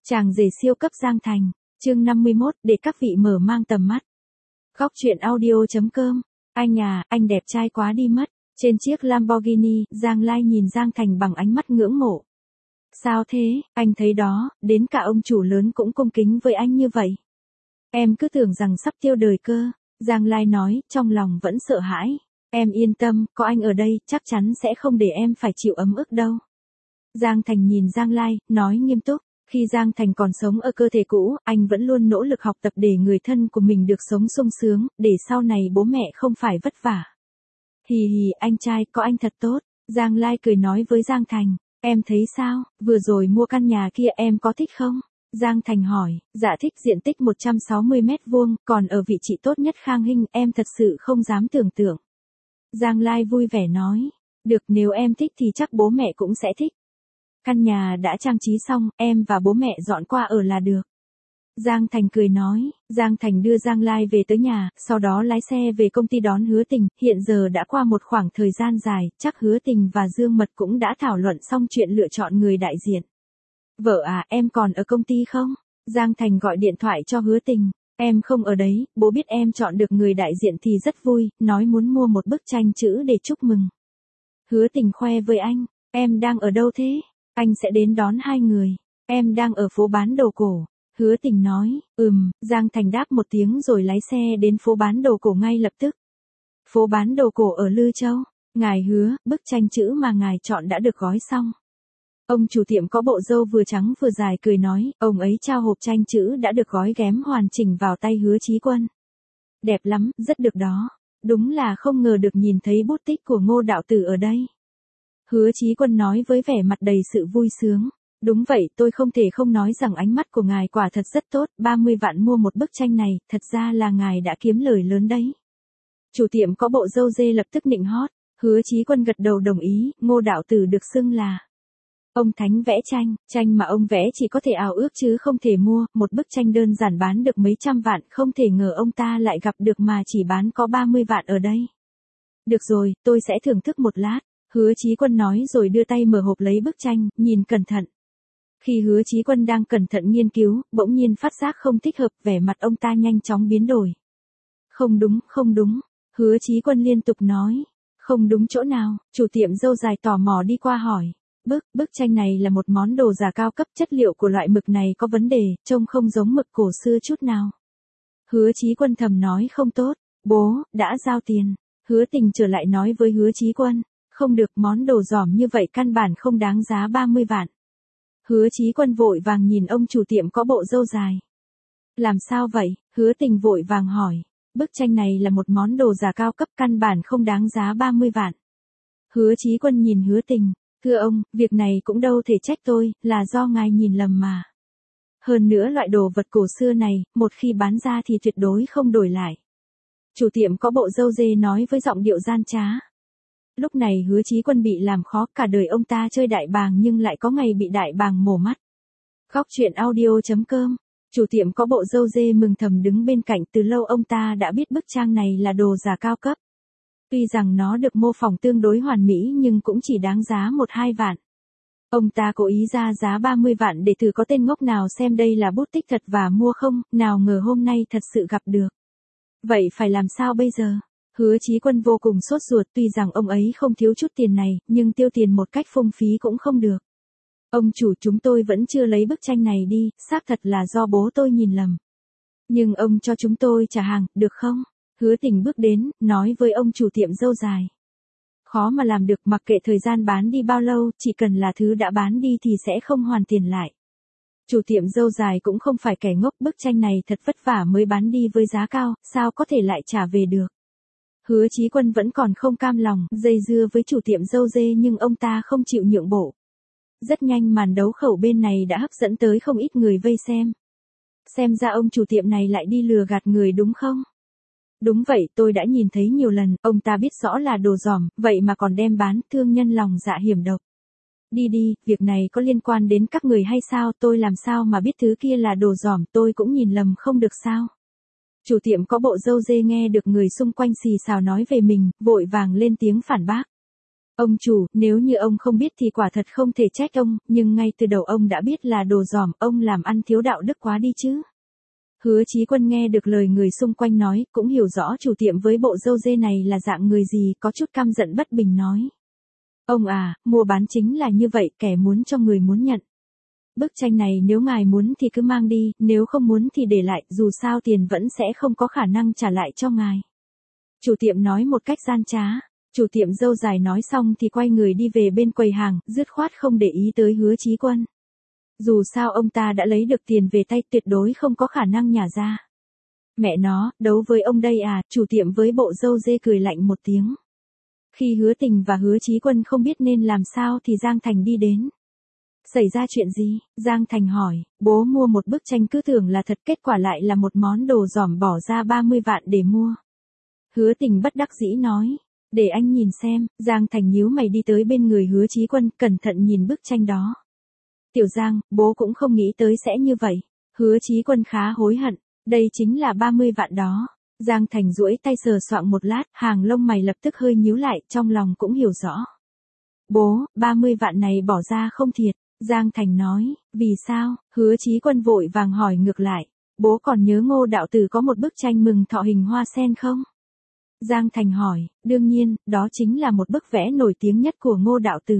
Chàng rể siêu cấp Giang Thành, chương 51, để các vị mở mang tầm mắt. Góc truyện audio.com, anh à, anh đẹp trai quá đi mất. Trên chiếc Lamborghini, Giang Lai nhìn Giang Thành bằng ánh mắt ngưỡng mộ. Sao thế, anh thấy đó, đến cả ông chủ lớn cũng cung kính với anh như vậy. Em cứ tưởng rằng sắp tiêu đời cơ, Giang Lai nói, trong lòng vẫn sợ hãi. Em yên tâm, có anh ở đây, chắc chắn sẽ không để em phải chịu ấm ức đâu. Giang Thành nhìn Giang Lai, nói nghiêm túc. Khi Giang Thành còn sống ở cơ thể cũ, anh vẫn luôn nỗ lực học tập để người thân của mình được sống sung sướng, để sau này bố mẹ không phải vất vả. Hì hì, anh trai, có anh thật tốt. Giang Lai cười nói với Giang Thành, em thấy sao, vừa rồi mua căn nhà kia em có thích không? Giang Thành hỏi, dạ thích, diện tích 160 mét vuông, còn ở vị trí tốt nhất Khang Hinh, em thật sự không dám tưởng tượng. Giang Lai vui vẻ nói, được, nếu em thích thì chắc bố mẹ cũng sẽ thích. Căn nhà đã trang trí xong, em và bố mẹ dọn qua ở là được. Giang Thành cười nói, Giang Thành đưa Giang Lai về tới nhà, sau đó lái xe về công ty đón Hứa Tình, hiện giờ đã qua một khoảng thời gian dài, chắc Hứa Tình và Dương Mật cũng đã thảo luận xong chuyện lựa chọn người đại diện. Vợ à, em còn ở công ty không? Giang Thành gọi điện thoại cho Hứa Tình, em không ở đấy, bố biết em chọn được người đại diện thì rất vui, nói muốn mua một bức tranh chữ để chúc mừng. Hứa Tình khoe với anh, em đang ở đâu thế? Anh sẽ đến đón hai người. Em đang ở phố bán đồ cổ. Hứa Tình nói, Giang Thành đáp một tiếng rồi lái xe đến phố bán đồ cổ ngay lập tức. Phố bán đồ cổ ở Lư Châu. Ngài Hứa, bức tranh chữ mà ngài chọn đã được gói xong. Ông chủ tiệm có bộ râu vừa trắng vừa dài cười nói, ông ấy trao hộp tranh chữ đã được gói ghém hoàn chỉnh vào tay Hứa Chí Quân. Đẹp lắm, rất được đó. Đúng là không ngờ được nhìn thấy bút tích của Ngô đạo tử ở đây. Hứa Chí Quân nói với vẻ mặt đầy sự vui sướng. Đúng vậy, tôi không thể không nói rằng ánh mắt của ngài quả thật rất tốt, 30 vạn mua một bức tranh này, thật ra là ngài đã kiếm lời lớn đấy. Chủ tiệm có bộ râu dê lập tức nịnh hót, Hứa Chí Quân gật đầu đồng ý, Ngô đạo tử được xưng là ông thánh vẽ tranh, tranh mà ông vẽ chỉ có thể ao ước chứ không thể mua, một bức tranh đơn giản bán được mấy trăm vạn, không thể ngờ ông ta lại gặp được mà chỉ bán có 30 vạn ở đây. Được rồi, tôi sẽ thưởng thức một lát. Hứa Chí Quân nói rồi đưa tay mở hộp lấy bức tranh, nhìn cẩn thận. Khi Hứa Chí Quân đang cẩn thận nghiên cứu, bỗng nhiên phát giác không thích hợp, vẻ mặt ông ta nhanh chóng biến đổi. Không đúng, không đúng. Hứa Chí Quân liên tục nói. Không đúng chỗ nào, chủ tiệm râu dài tò mò đi qua hỏi. Bức tranh này là một món đồ giả cao cấp, chất liệu của loại mực này có vấn đề, trông không giống mực cổ xưa chút nào. Hứa Chí Quân thầm nói không tốt, bố, đã giao tiền. Hứa Tình trở lại nói với Hứa Chí Quân. Không được, món đồ giỏm như vậy căn bản không đáng giá 30 vạn. Hứa Chí Quân vội vàng nhìn ông chủ tiệm có bộ râu dài. Làm sao vậy? Hứa Tình vội vàng hỏi. Bức tranh này là một món đồ giả cao cấp, căn bản không đáng giá 30 vạn. Hứa Chí Quân nhìn Hứa Tình. Thưa ông, việc này cũng đâu thể trách tôi, là do ngài nhìn lầm mà. Hơn nữa loại đồ vật cổ xưa này, một khi bán ra thì tuyệt đối không đổi lại. Chủ tiệm có bộ râu dê nói với giọng điệu gian trá. Lúc này Hứa Chí Quân bị làm khó, cả đời ông ta chơi đại bàng nhưng lại có ngày bị đại bàng mổ mắt. Góc truyện audio.com, chủ tiệm có bộ râu dê mừng thầm đứng bên cạnh, từ lâu ông ta đã biết bức tranh này là đồ giả cao cấp. Tuy rằng nó được mô phỏng tương đối hoàn mỹ nhưng cũng chỉ đáng giá 1-2 vạn. Ông ta cố ý ra giá 30 vạn để thử có tên ngốc nào xem đây là bút tích thật và mua không, nào ngờ hôm nay thật sự gặp được. Vậy phải làm sao bây giờ? Hứa Chí Quân vô cùng sốt ruột, tuy rằng ông ấy không thiếu chút tiền này, nhưng tiêu tiền một cách phung phí cũng không được. Ông chủ, chúng tôi vẫn chưa lấy bức tranh này đi, xác thật là do bố tôi nhìn lầm. Nhưng ông cho chúng tôi trả hàng, được không? Hứa Tình bước đến, nói với ông chủ tiệm râu dài. Khó mà làm được, mặc kệ thời gian bán đi bao lâu, chỉ cần là thứ đã bán đi thì sẽ không hoàn tiền lại. Chủ tiệm râu dài cũng không phải kẻ ngốc, bức tranh này thật vất vả mới bán đi với giá cao, sao có thể lại trả về được. Hứa Chí Quân vẫn còn không cam lòng, dây dưa với chủ tiệm râu dê nhưng ông ta không chịu nhượng bộ. Rất nhanh màn đấu khẩu bên này đã hấp dẫn tới không ít người vây xem. Xem ra ông chủ tiệm này lại đi lừa gạt người đúng không? Đúng vậy, tôi đã nhìn thấy nhiều lần, ông ta biết rõ là đồ giỏm, vậy mà còn đem bán, thương nhân lòng dạ hiểm độc. Đi đi, việc này có liên quan đến các người hay sao, tôi làm sao mà biết thứ kia là đồ giỏm, tôi cũng nhìn lầm không được sao? Chủ tiệm có bộ râu dê nghe được người xung quanh xì xào nói về mình, vội vàng lên tiếng phản bác. Ông chủ, nếu như ông không biết thì quả thật không thể trách ông, nhưng ngay từ đầu ông đã biết là đồ dỏm, ông làm ăn thiếu đạo đức quá đi chứ. Hứa Chí Quân nghe được lời người xung quanh nói, cũng hiểu rõ chủ tiệm với bộ râu dê này là dạng người gì, có chút căm giận bất bình nói. Ông à, mua bán chính là như vậy, kẻ muốn cho người muốn nhận. Bức tranh này nếu ngài muốn thì cứ mang đi, nếu không muốn thì để lại, dù sao tiền vẫn sẽ không có khả năng trả lại cho ngài. Chủ tiệm nói một cách gian trá. Chủ tiệm râu dài nói xong thì quay người đi về bên quầy hàng, dứt khoát không để ý tới Hứa Chí Quân. Dù sao ông ta đã lấy được tiền về tay, tuyệt đối không có khả năng nhả ra. Mẹ nó, đấu với ông đây à, chủ tiệm với bộ râu dê cười lạnh một tiếng. Khi Hứa Tình và Hứa Chí Quân không biết nên làm sao thì Giang Thành đi đến. Xảy ra chuyện gì? Giang Thành hỏi, bố mua một bức tranh cứ tưởng là thật, kết quả lại là một món đồ dỏm, bỏ ra 30 vạn để mua. Hứa Tình bất đắc dĩ nói, để anh nhìn xem. Giang Thành nhíu mày đi tới bên người Hứa Chí Quân, cẩn thận nhìn bức tranh đó. Tiểu Giang, bố cũng không nghĩ tới sẽ như vậy. Hứa Chí Quân khá hối hận, đây chính là 30 vạn đó. Giang Thành duỗi tay sờ soạng một lát, hàng lông mày lập tức hơi nhíu lại, trong lòng cũng hiểu rõ. Bố, 30 vạn này bỏ ra không thiệt. Giang Thành nói, vì sao? Hứa Chí Quân vội vàng hỏi ngược lại, bố còn nhớ Ngô đạo tử có một bức tranh mừng thọ hình hoa sen không? Giang Thành hỏi, đương nhiên, đó chính là một bức vẽ nổi tiếng nhất của Ngô đạo tử.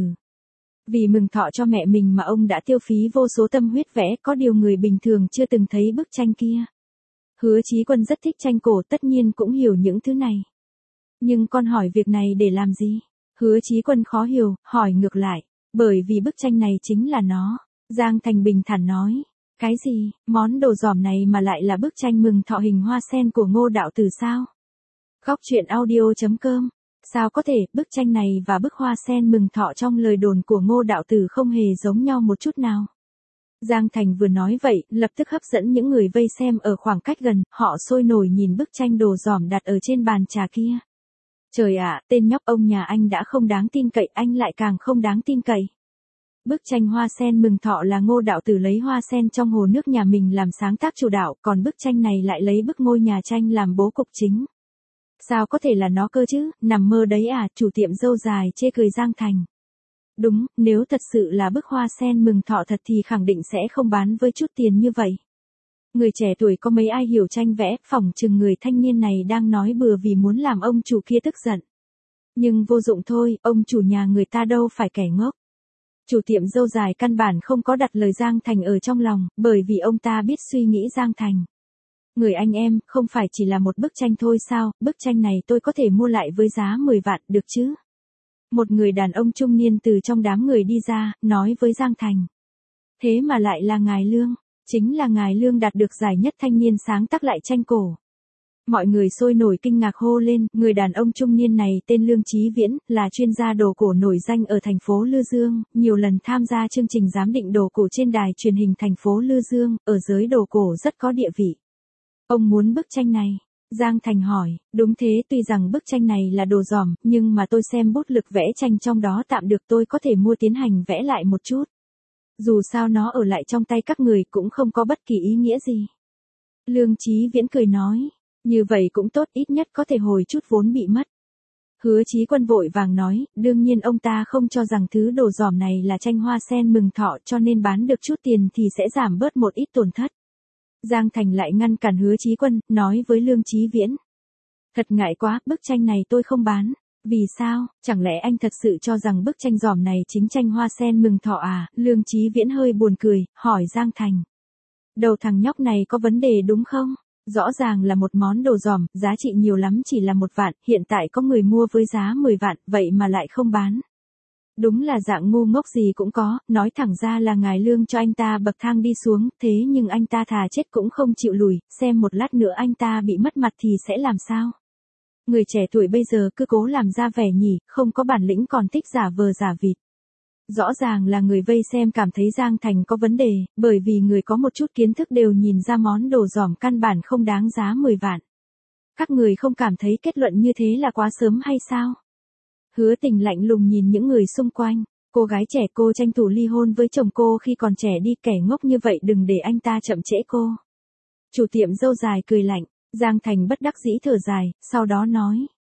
Vì mừng thọ cho mẹ mình mà ông đã tiêu phí vô số tâm huyết vẽ, có điều người bình thường chưa từng thấy bức tranh kia. Hứa Chí Quân rất thích tranh cổ, tất nhiên cũng hiểu những thứ này. Nhưng con hỏi việc này để làm gì? Hứa Chí Quân khó hiểu, hỏi ngược lại, bởi vì bức tranh này chính là nó. Giang Thành bình thản nói, cái gì, món đồ dỏm này mà lại là bức tranh mừng thọ hình hoa sen của Ngô đạo tử sao? Góc truyện audio.com. Sao có thể, bức tranh này và bức hoa sen mừng thọ trong lời đồn của Ngô đạo tử không hề giống nhau một chút nào. Giang Thành vừa nói vậy, lập tức hấp dẫn những người vây xem ở khoảng cách gần, họ sôi nổi nhìn bức tranh đồ dỏm đặt ở trên bàn trà kia. Trời ạ, tên nhóc ông nhà anh đã không đáng tin cậy, anh lại càng không đáng tin cậy. Bức tranh hoa sen mừng thọ là Ngô đạo tử lấy hoa sen trong hồ nước nhà mình làm sáng tác chủ đạo, còn bức tranh này lại lấy bức ngôi nhà tranh làm bố cục chính. Sao có thể là nó cơ chứ, nằm mơ đấy à, chủ tiệm râu dài chê cười Giang Thành. Đúng, nếu thật sự là bức hoa sen mừng thọ thật thì khẳng định sẽ không bán với chút tiền như vậy. Người trẻ tuổi có mấy ai hiểu tranh vẽ, phỏng chừng người thanh niên này đang nói bừa vì muốn làm ông chủ kia tức giận. Nhưng vô dụng thôi, ông chủ nhà người ta đâu phải kẻ ngốc. Chủ tiệm râu dài căn bản không có đặt lời Giang Thành ở trong lòng, bởi vì ông ta biết suy nghĩ Giang Thành. Người anh em, không phải chỉ là một bức tranh thôi sao, bức tranh này tôi có thể mua lại với giá 10 vạn, được chứ? Một người đàn ông trung niên từ trong đám người đi ra, nói với Giang Thành. Thế mà lại là ngài Lương, chính là ngài Lương đạt được giải nhất thanh niên sáng tác lại tranh cổ. Mọi người sôi nổi kinh ngạc hô lên, người đàn ông trung niên này tên Lương Chí Viễn, là chuyên gia đồ cổ nổi danh ở thành phố Lư Dương, nhiều lần tham gia chương trình giám định đồ cổ trên đài truyền hình thành phố Lư Dương, ở giới đồ cổ rất có địa vị. Ông muốn bức tranh này? Giang Thành hỏi, đúng thế, tuy rằng bức tranh này là đồ dỏm, nhưng mà tôi xem bút lực vẽ tranh trong đó tạm được, tôi có thể mua tiến hành vẽ lại một chút. Dù sao nó ở lại trong tay các người cũng không có bất kỳ ý nghĩa gì. Lương Chí Viễn cười nói, như vậy cũng tốt, ít nhất có thể hồi chút vốn bị mất. Hứa Chí Quân vội vàng nói, đương nhiên ông ta không cho rằng thứ đồ dỏm này là tranh hoa sen mừng thọ, cho nên bán được chút tiền thì sẽ giảm bớt một ít tổn thất. Giang Thành lại ngăn cản Hứa Chí Quân, nói với Lương Chí Viễn. Thật ngại quá, bức tranh này tôi không bán. Vì sao, chẳng lẽ anh thật sự cho rằng bức tranh dỏm này chính tranh hoa sen mừng thọ à? Lương Chí Viễn hơi buồn cười, hỏi Giang Thành. Đầu thằng nhóc này có vấn đề đúng không? Rõ ràng là một món đồ dỏm, giá trị nhiều lắm chỉ là 1 vạn, hiện tại có người mua với giá 10 vạn, vậy mà lại không bán. Đúng là dạng ngu ngốc gì cũng có, nói thẳng ra là ngài Lương cho anh ta bậc thang đi xuống, thế nhưng anh ta thà chết cũng không chịu lùi, xem một lát nữa anh ta bị mất mặt thì sẽ làm sao? Người trẻ tuổi bây giờ cứ cố làm ra vẻ nhỉ, không có bản lĩnh còn thích giả vờ giả vịt. Rõ ràng là người vây xem cảm thấy Giang Thành có vấn đề, bởi vì người có một chút kiến thức đều nhìn ra món đồ dỏm căn bản không đáng giá 10 vạn. Các người không cảm thấy kết luận như thế là quá sớm hay sao? Hứa Tình lạnh lùng nhìn những người xung quanh, cô gái trẻ cô tranh thủ ly hôn với chồng cô khi còn trẻ đi, kẻ ngốc như vậy đừng để anh ta chậm trễ cô. Chủ tiệm râu dài cười lạnh, Giang Thành bất đắc dĩ thở dài, sau đó nói,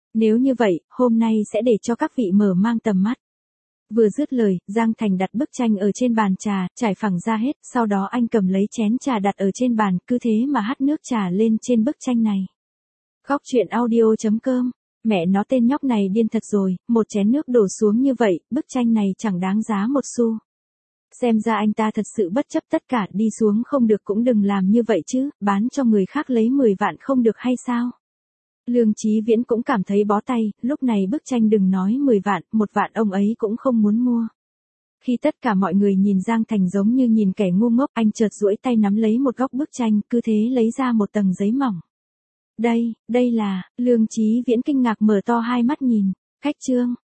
Nếu như vậy, hôm nay sẽ để cho các vị mở mang tầm mắt. Vừa dứt lời, Giang Thành đặt bức tranh ở trên bàn trà, trải phẳng ra hết, sau đó anh cầm lấy chén trà đặt ở trên bàn, cứ thế mà hắt nước trà lên trên bức tranh này. Góc truyện audio.com. Mẹ nó tên nhóc này điên thật rồi, một chén nước đổ xuống như vậy, bức tranh này chẳng đáng giá một xu. Xem ra anh ta thật sự bất chấp tất cả, đi xuống không được cũng đừng làm như vậy chứ, bán cho người khác lấy 10 vạn không được hay sao? Lương Chí Viễn cũng cảm thấy bó tay, lúc này bức tranh đừng nói 10 vạn, 1 vạn ông ấy cũng không muốn mua. Khi tất cả mọi người nhìn Giang Thành giống như nhìn kẻ ngu ngốc, anh chợt duỗi tay nắm lấy một góc bức tranh, cứ thế lấy ra một tầng giấy mỏng. Đây là, Lương Chí Viễn kinh ngạc mở to hai mắt nhìn, khách trương,